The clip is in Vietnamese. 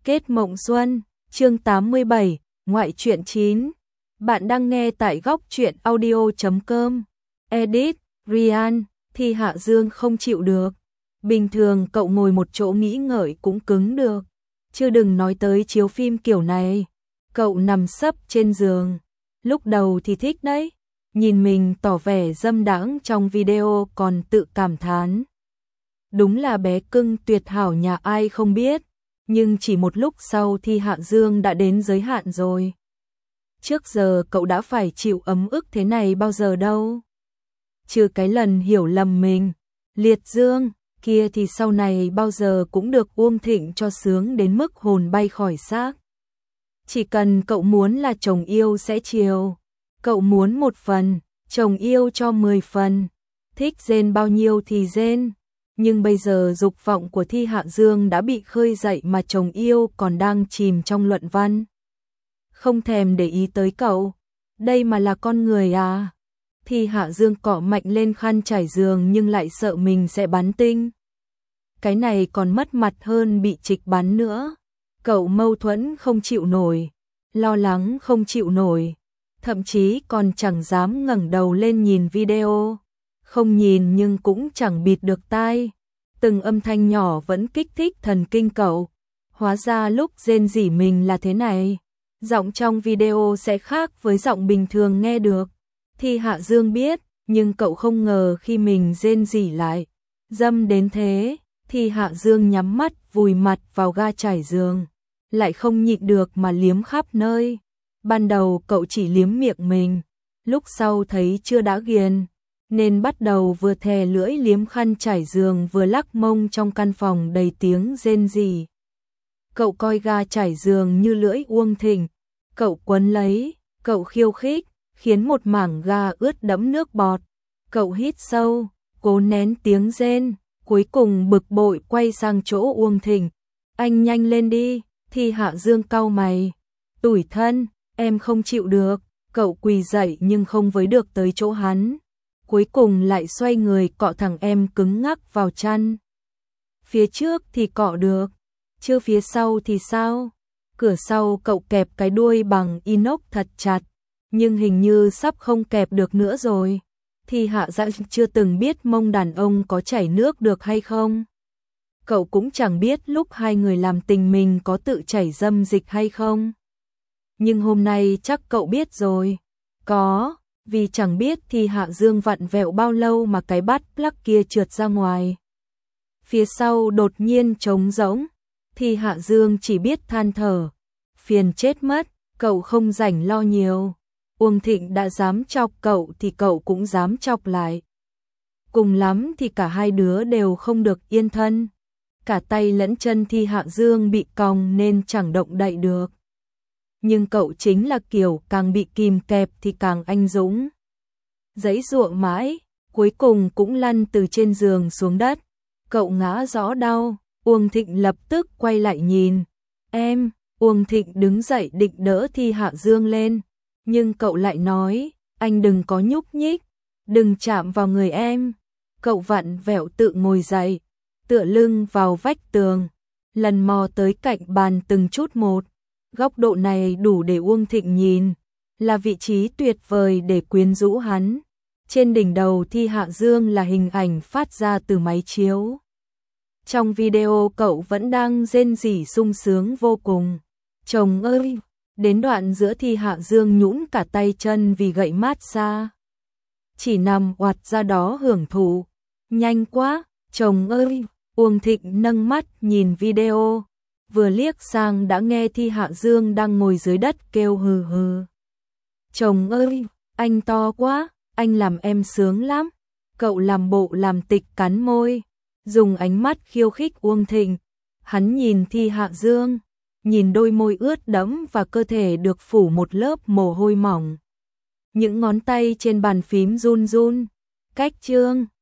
Kết mộng xuân, chương 87, ngoại truyện 9. Bạn đang nghe tại góc truyện audio.com. Edit, Ryan, Thi Hạ Dương không chịu được. Bình thường cậu ngồi một chỗ nghĩ ngợi cũng cứng được. Chứ đừng nói tới chiếu phim kiểu này. Cậu nằm sấp trên giường. Lúc đầu thì thích đấy. Nhìn mình tỏ vẻ dâm đãng trong video còn tự cảm thán. Đúng là bé cưng tuyệt hảo nhà ai không biết. Nhưng chỉ một lúc sau thì Hạ Dương đã đến giới hạn rồi. Trước giờ cậu đã phải chịu ấm ức thế này bao giờ đâu. Trừ cái lần hiểu lầm mình, liệt dương, kia thì sau này bao giờ cũng được Uông Thịnh cho sướng đến mức hồn bay khỏi xác. Chỉ cần cậu muốn là chồng yêu sẽ chiều. Cậu muốn 1 phần, chồng yêu cho 10 phần. Thích rên bao nhiêu thì rên. Nhưng bây giờ dục vọng của Thi Hạ Dương đã bị khơi dậy mà chồng yêu còn đang chìm trong luận văn. Không thèm để ý tới cậu. Đây mà là con người à? Thi Hạ Dương cọ mạnh lên khăn trải giường nhưng lại sợ mình sẽ bắn tinh. Cái này còn mất mặt hơn bị trịch bắn nữa. Cậu mâu thuẫn không chịu nổi, lo lắng không chịu nổi, thậm chí còn chẳng dám ngẩng đầu lên nhìn video. Không nhìn nhưng cũng chẳng bịt được tai. Từng âm thanh nhỏ vẫn kích thích thần kinh cậu. Hóa ra lúc rên rỉ mình là thế này. Giọng trong video sẽ khác với giọng bình thường nghe được. Thi Hạ Dương biết, nhưng cậu không ngờ khi mình rên rỉ lại dâm đến thế. Thi Hạ Dương nhắm mắt vùi mặt vào ga trải giường, lại không nhịn được mà liếm khắp nơi. Ban đầu cậu chỉ liếm miệng mình, lúc sau thấy chưa đã ghiền, nên bắt đầu vừa thè lưỡi liếm khăn trải giường vừa lắc mông trong căn phòng đầy tiếng rên rỉ. Cậu coi ga trải giường như lưỡi Uông Thịnh, cậu quấn lấy, cậu khiêu khích, khiến một mảng ga ướt đẫm nước bọt. Cậu hít sâu, cố nén tiếng rên, cuối cùng bực bội quay sang chỗ Uông Thịnh. Anh nhanh lên đi. Thi Hạ Dương cau mày. Tủi thân, em không chịu được. Cậu quỳ dậy nhưng không với được tới chỗ hắn. Cuối cùng lại xoay người cọ thằng em cứng ngắc vào chăn. Phía trước thì cọ được, chưa phía sau thì sao? Cửa sau cậu kẹp cái đuôi bằng inox thật chặt, nhưng hình như sắp không kẹp được nữa rồi. Thi Hạ Dương chưa từng biết mông đàn ông có chảy nước được hay không. Cậu cũng chẳng biết lúc hai người làm tình mình có tự chảy dâm dịch hay không. Nhưng hôm nay chắc cậu biết rồi. Có, vì chẳng biết Thi Hạ Dương vặn vẹo bao lâu mà cái bát plug kia trượt ra ngoài. Phía sau đột nhiên trống rỗng. Thi Hạ Dương chỉ biết than thở. Phiền chết mất, cậu không rảnh lo nhiều. Uông Thịnh đã dám chọc cậu thì cậu cũng dám chọc lại. Cùng lắm thì cả hai đứa đều không được yên thân. Cả tay lẫn chân Thi Hạ Dương bị còng nên chẳng động đậy được. Nhưng cậu chính là kiểu càng bị kìm kẹp thì càng anh dũng. Giãy giụa mãi, cuối cùng cũng lăn từ trên giường xuống đất. Cậu ngã rõ đau, Uông Thịnh lập tức quay lại nhìn. Em, Uông Thịnh đứng dậy định đỡ Thi Hạ Dương lên. Nhưng cậu lại nói, anh đừng có nhúc nhích, đừng chạm vào người em. Cậu vặn vẹo tự ngồi dậy, tựa lưng vào vách tường, lần mò tới cạnh bàn từng chút một. Góc độ này đủ để Uông Thịnh nhìn, là vị trí tuyệt vời để quyến rũ hắn. Trên đỉnh đầu Thi Hạ Dương là hình ảnh phát ra từ máy chiếu. Trong video cậu vẫn đang rên rỉ sung sướng vô cùng. Chồng ơi! Đến đoạn giữa Thi Hạ Dương nhũn cả tay chân vì gậy mát xa. Chỉ nằm oặt ra đó hưởng thụ. Nhanh quá! Chồng ơi! Uông Thịnh nâng mắt nhìn video, vừa liếc sang đã nghe Thi Hạ Dương đang ngồi dưới đất kêu hừ hừ. Chồng ơi! Anh to quá! Anh làm em sướng lắm! Cậu làm bộ làm tịch cắn môi, dùng ánh mắt khiêu khích Uông Thịnh. Hắn nhìn Thi Hạ Dương, nhìn đôi môi ướt đẫm và cơ thể được phủ một lớp mồ hôi mỏng. Những ngón tay trên bàn phím run run. Cách chương